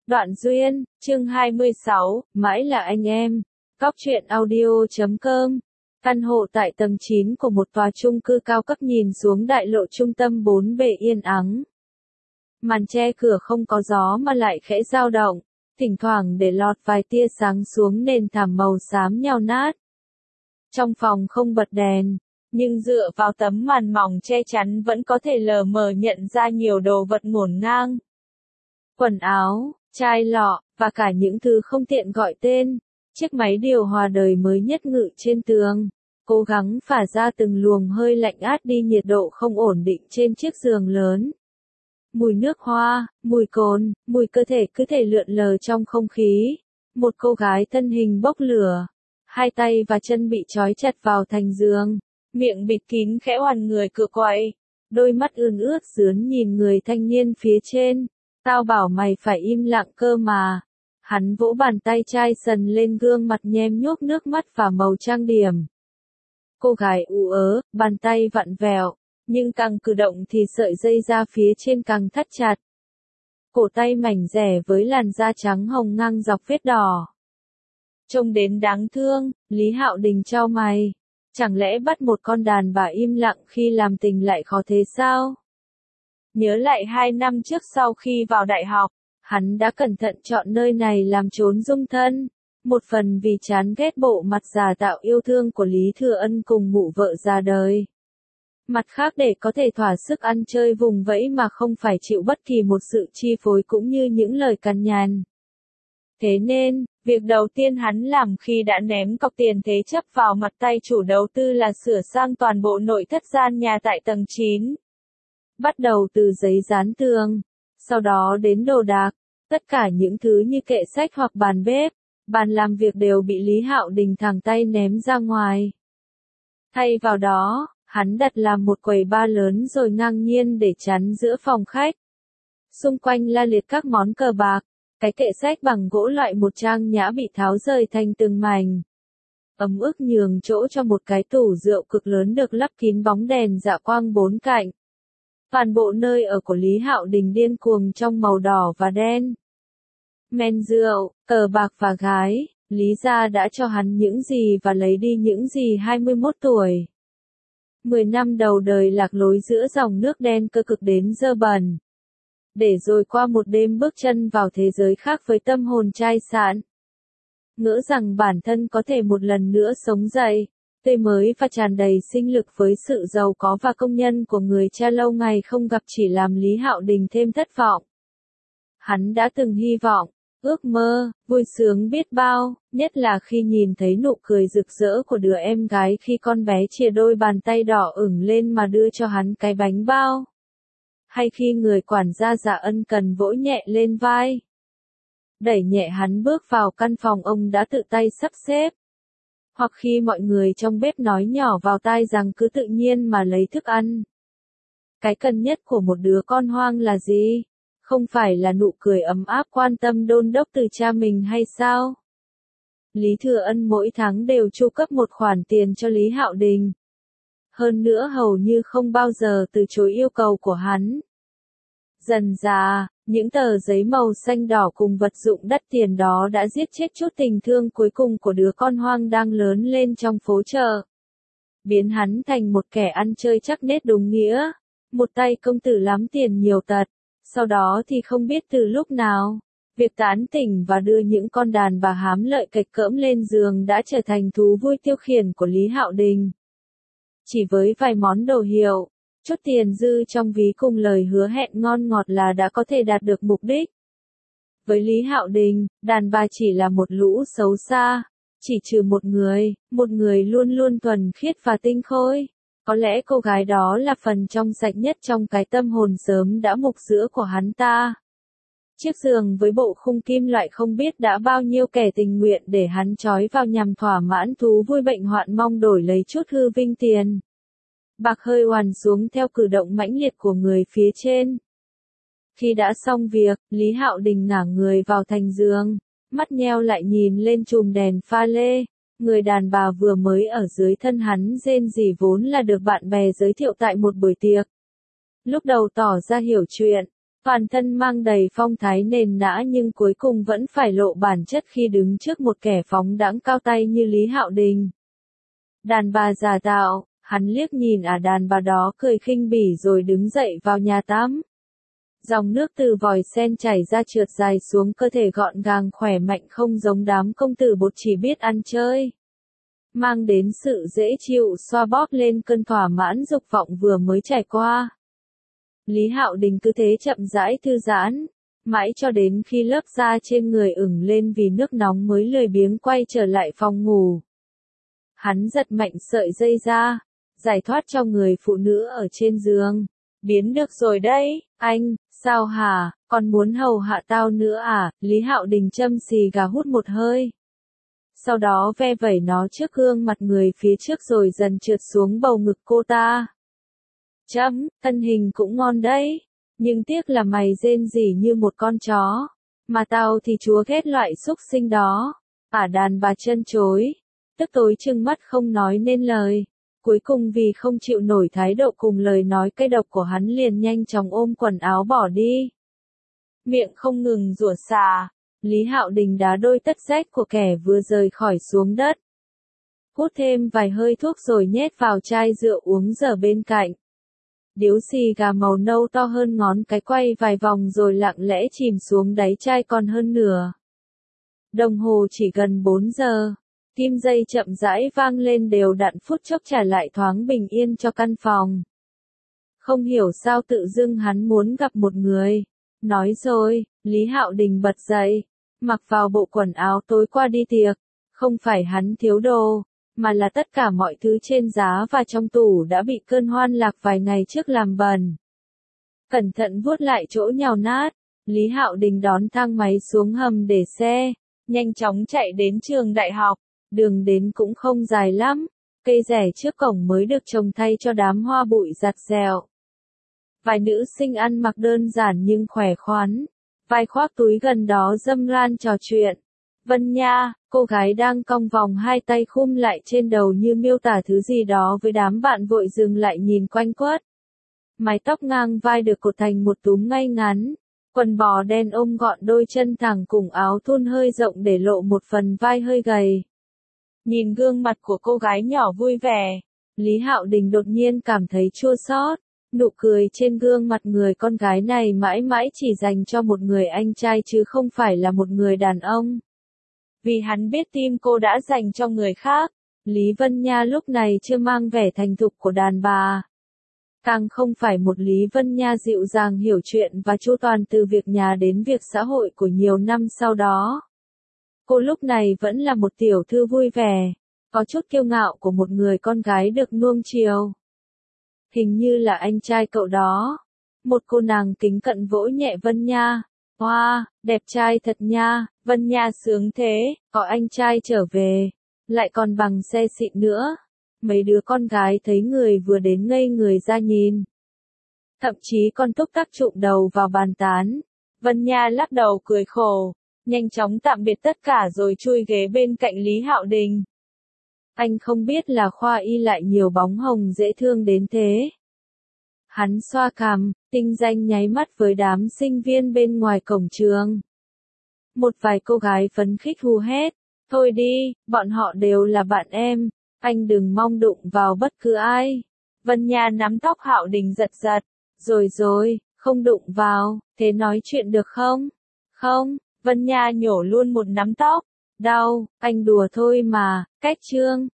Đoạn duyên, chương 26, mãi là anh em. Góc truyện audio.com. Căn hộ tại tầng 9 của một tòa chung cư cao cấp nhìn xuống đại lộ trung tâm bốn bề yên ắng. Màn che cửa không có gió mà lại khẽ dao động, thỉnh thoảng để lọt vài tia sáng xuống nền thảm màu xám nhao nát. Trong phòng không bật đèn, nhưng dựa vào tấm màn mỏng che chắn vẫn có thể lờ mờ nhận ra nhiều đồ vật ngổn ngang. Quần áo, chai lọ, và cả những thứ không tiện gọi tên. Chiếc máy điều hòa đời mới nhất ngự trên tường, cố gắng phả ra từng luồng hơi lạnh át đi nhiệt độ không ổn định trên chiếc giường lớn. Mùi nước hoa, mùi cồn, mùi cơ thể cứ thể lượn lờ trong không khí. Một cô gái thân hình bốc lửa, hai tay và chân bị trói chặt vào thành giường, miệng bịt kín khẽ oằn người cựa quậy, đôi mắt ươn ướt rướn nhìn người thanh niên phía trên. Tao bảo mày phải im lặng cơ mà. Hắn vỗ bàn tay chai sần lên gương mặt nhem nhuốc nước mắt và màu trang điểm. Cô gái ú ớ, bàn tay vặn vẹo, nhưng càng cử động thì sợi dây da phía trên càng thắt chặt. Cổ tay mảnh rẻ với làn da trắng hồng ngang dọc vết đỏ. Trông đến đáng thương, Lý Hạo Đình chau mày. Chẳng lẽ bắt một con đàn bà im lặng khi làm tình lại khó thế sao? Nhớ lại 2 năm trước sau khi vào đại học, hắn đã cẩn thận chọn nơi này làm chốn dung thân. Một phần vì chán ghét bộ mặt già tạo yêu thương của Lý Thừa Ân cùng mụ vợ già đời. Mặt khác để có thể thỏa sức ăn chơi vùng vẫy mà không phải chịu bất kỳ một sự chi phối cũng như những lời cằn nhằn. Thế nên, việc đầu tiên hắn làm khi đã ném cọc tiền thế chấp vào mặt tay chủ đầu tư là sửa sang toàn bộ nội thất gian nhà tại tầng 9. Bắt đầu từ giấy dán tường, sau đó đến đồ đạc, tất cả những thứ như kệ sách hoặc bàn bếp, bàn làm việc đều bị Lý Hạo Đình thẳng tay ném ra ngoài. Thay vào đó, hắn đặt làm một quầy bar lớn rồi ngang nhiên để chắn giữa phòng khách. Xung quanh la liệt các món cờ bạc, cái kệ sách bằng gỗ loại một trang nhã bị tháo rời thành từng mảnh. Ấm ức nhường chỗ cho một cái tủ rượu cực lớn được lắp kín bóng đèn dạ quang bốn cạnh. Toàn bộ nơi ở của Lý Hạo Đình điên cuồng trong màu đỏ và đen. Men rượu, cờ bạc và gái, Lý gia đã cho hắn những gì và lấy đi những gì 21 tuổi. 10 năm đầu đời lạc lối giữa dòng nước đen cơ cực đến dơ bẩn. Để rồi qua một đêm bước chân vào thế giới khác với tâm hồn chai sạn. Ngỡ rằng bản thân có thể một lần nữa sống dậy, tươi mới và tràn đầy sinh lực với sự giàu có và công nhân của người cha lâu ngày không gặp chỉ làm Lý Hạo Đình thêm thất vọng. Hắn đã từng hy vọng, ước mơ, vui sướng biết bao, nhất là khi nhìn thấy nụ cười rực rỡ của đứa em gái khi con bé chìa đôi bàn tay đỏ ửng lên mà đưa cho hắn cái bánh bao. Hay khi người quản gia Dạ Ân Cần vỗ nhẹ lên vai, đẩy nhẹ hắn bước vào căn phòng ông đã tự tay sắp xếp. Hoặc khi mọi người trong bếp nói nhỏ vào tai rằng cứ tự nhiên mà lấy thức ăn. Cái cần nhất của một đứa con hoang là gì? Không phải là nụ cười ấm áp quan tâm đôn đốc từ cha mình hay sao? Lý Thừa Ân mỗi tháng đều chu cấp một khoản tiền cho Lý Hạo Đình. Hơn nữa hầu như không bao giờ từ chối yêu cầu của hắn. Dần dà, những tờ giấy màu xanh đỏ cùng vật dụng đắt tiền đó đã giết chết chút tình thương cuối cùng của đứa con hoang đang lớn lên trong phố chợ. Biến hắn thành một kẻ ăn chơi chắc nết đúng nghĩa. Một tay công tử lắm tiền nhiều tật. Sau đó thì không biết từ lúc nào, việc tán tỉnh và đưa những con đàn bà hám lợi cạch cỡm lên giường đã trở thành thú vui tiêu khiển của Lý Hạo Đình. Chỉ với vài món đồ hiệu, chút tiền dư trong ví cùng lời hứa hẹn ngon ngọt là đã có thể đạt được mục đích. Với Lý Hạo Đình, đàn bà chỉ là một lũ xấu xa, chỉ trừ một người luôn luôn thuần khiết và tinh khôi. Có lẽ cô gái đó là phần trong sạch nhất trong cái tâm hồn sớm đã mục giữa của hắn ta. Chiếc giường với bộ khung kim loại không biết đã bao nhiêu kẻ tình nguyện để hắn trói vào nhằm thỏa mãn thú vui bệnh hoạn mong đổi lấy chút hư vinh tiền. Bạc hơi oằn xuống theo cử động mãnh liệt của người phía trên. Khi đã xong việc, Lý Hạo Đình ngả người vào thành giường, mắt nheo lại nhìn lên chùm đèn pha lê. Người đàn bà vừa mới ở dưới thân hắn rên rỉ vốn là được bạn bè giới thiệu tại một buổi tiệc. Lúc đầu tỏ ra hiểu chuyện, Toàn thân mang đầy phong thái nền nã nhưng cuối cùng vẫn phải lộ bản chất khi đứng trước một kẻ phóng đãng cao tay như Lý Hạo Đình. Đàn bà giả tạo, hắn liếc nhìn đàn bà đó cười khinh bỉ rồi đứng dậy vào nhà tắm. Dòng nước từ vòi sen chảy ra trượt dài xuống cơ thể gọn gàng khỏe mạnh không giống đám công tử bột chỉ biết ăn chơi. Mang đến sự dễ chịu xoa bóp lên cơn thỏa mãn dục vọng vừa mới trải qua. Lý Hạo Đình cứ thế chậm rãi thư giãn, mãi cho đến khi lớp da trên người ửng lên vì nước nóng mới lười biếng quay trở lại phòng ngủ. Hắn giật mạnh sợi dây ra, giải thoát cho người phụ nữ ở trên giường. Biến được rồi đấy, anh, sao hả, còn muốn hầu hạ tao nữa à? Lý Hạo Đình châm xì gà hút một hơi. Sau đó ve vẩy nó trước gương mặt người phía trước rồi dần trượt xuống bầu ngực cô ta. Thân hình cũng ngon đấy, nhưng tiếc là mày rên rỉ như một con chó, mà tao thì chúa ghét loại xúc sinh đó. Đàn bà chân chối, tức tối trừng mắt không nói nên lời. Cuối cùng vì không chịu nổi thái độ cùng lời nói cay độc của hắn liền nhanh chóng ôm quần áo bỏ đi. Miệng không ngừng rủa xà, Lý Hạo Đình đá đôi tất rách của kẻ vừa rời khỏi xuống đất. Hút thêm vài hơi thuốc rồi nhét vào chai rượu uống dở bên cạnh. Điếu xì gà màu nâu to hơn ngón cái quay vài vòng rồi lặng lẽ chìm xuống đáy chai còn hơn nửa. Đồng hồ chỉ gần 4 giờ. Kim dây chậm rãi vang lên đều đặn phút chốc trả lại thoáng bình yên cho căn phòng. Không hiểu sao tự dưng hắn muốn gặp một người. Nói rồi, Lý Hạo Đình bật dậy, mặc vào bộ quần áo tối qua đi tiệc. Không phải hắn thiếu đồ, mà là tất cả mọi thứ trên giá và trong tủ đã bị cơn hoan lạc vài ngày trước làm bẩn. Cẩn thận vuốt lại chỗ nhào nát, Lý Hạo Đình đón thang máy xuống hầm để xe, nhanh chóng chạy đến trường đại học. Đường đến cũng không dài lắm, cây rẻ trước cổng mới được trồng thay cho đám hoa bụi rặt rẹo. Vài nữ sinh ăn mặc đơn giản nhưng khỏe khoắn, vai khoác túi gần đó râm ran trò chuyện. Vân Nha, cô gái đang cong vòng hai tay khum lại trên đầu như miêu tả thứ gì đó với đám bạn vội dừng lại nhìn quanh quất. Mái tóc ngang vai được cột thành một túm ngay ngắn, quần bò đen ôm gọn đôi chân thẳng cùng áo thun hơi rộng để lộ một phần vai hơi gầy. Nhìn gương mặt của cô gái nhỏ vui vẻ, Lý Hạo Đình đột nhiên cảm thấy chua xót. Nụ cười trên gương mặt người con gái này mãi mãi chỉ dành cho một người anh trai chứ không phải là một người đàn ông. Vì hắn biết tim cô đã dành cho người khác, Lý Vân Nha lúc này chưa mang vẻ thành thục của đàn bà. Càng không phải một Lý Vân Nha dịu dàng hiểu chuyện và chu toàn từ việc nhà đến việc xã hội của nhiều năm sau đó. Cô lúc này vẫn là một tiểu thư vui vẻ, có chút kiêu ngạo của một người con gái được nuông chiều. Hình như là anh trai cậu đó. Một cô nàng kính cận vỗ nhẹ Vân Nha. Wow, đẹp trai thật nha, Vân Nha sướng thế, có anh trai trở về, lại còn bằng xe xịn nữa. Mấy đứa con gái thấy người vừa đến ngây người ra nhìn. Thậm chí còn túc tắc chụm đầu vào bàn tán. Vân Nha lắc đầu cười khổ, nhanh chóng tạm biệt tất cả rồi chui ghế bên cạnh Lý Hạo Đình. Anh không biết là khoa y lại nhiều bóng hồng dễ thương đến thế. Hắn xoa cằm, tinh danh nháy mắt với đám sinh viên bên ngoài cổng trường. Một vài cô gái phấn khích hú hét, thôi đi, bọn họ đều là bạn em, anh đừng mong đụng vào bất cứ ai. Vân Nha nắm tóc Hạo Đình giật giật, rồi, không đụng vào, thế nói chuyện được không? Không, Vân Nha nhổ luôn một nắm tóc, đau, anh đùa thôi mà, cách chương.